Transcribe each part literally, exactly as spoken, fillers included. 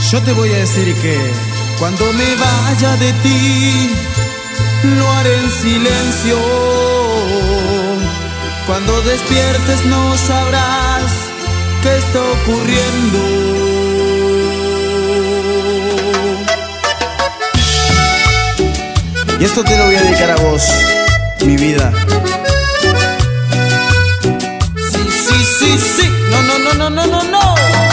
Yo te voy a decir que cuando me vaya de ti, lo haré en silencio. Cuando despiertes no sabrás qué está ocurriendo. Y esto te lo voy a dedicar a vos, mi vida. Sí, sí, sí, sí. No, no, no, no, no, no, no.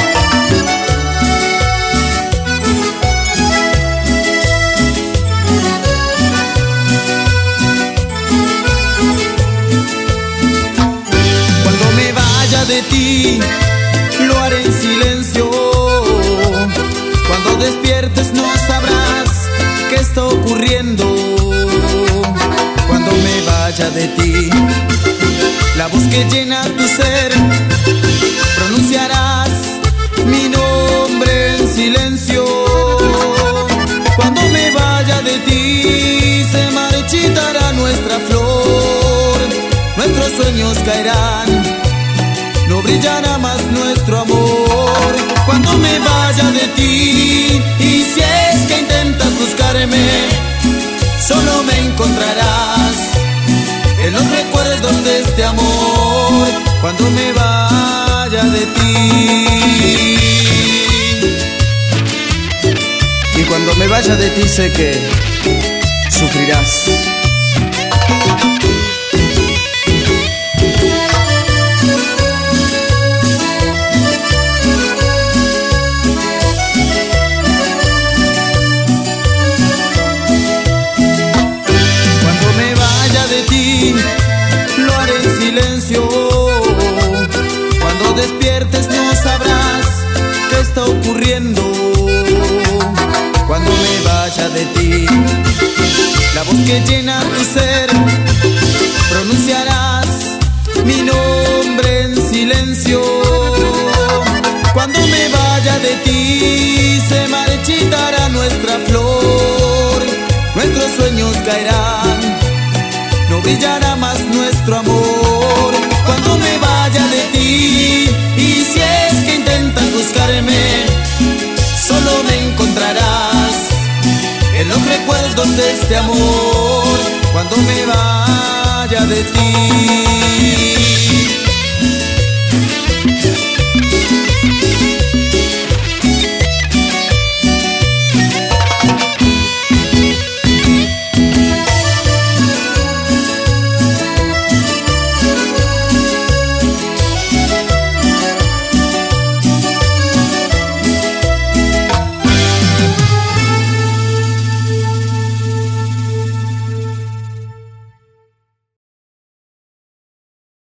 Cuando me vaya de ti, lo haré en silencio. Cuando despiertes no sabrás qué está ocurriendo. Cuando me vaya de ti, la voz que llena tu ser, pronunciarás mi nombre en silencio. Cuando me vaya de ti, se marchitará nuestra flor, nuestros sueños caerán, no brillará más nuestro amor. Cuando me vaya de ti, y si es que intentas buscarme, solo me encontrarás en los recuerdos de este amor. Cuando me vaya de ti, y cuando me vaya de ti sé que sufrirás. Lo haré en silencio. Cuando despiertes no sabrás qué está ocurriendo. Cuando me vaya de ti, la voz que llena tu ser, pronunciarás mi nombre en silencio. Cuando me vaya de ti, se marchitará nuestra flor, nuestros sueños caerán, no brillará más nuestro amor. Cuando me vaya de ti, y si es que intentas buscarme, solo me encontrarás en los recuerdos de este amor. Cuando me vaya de ti.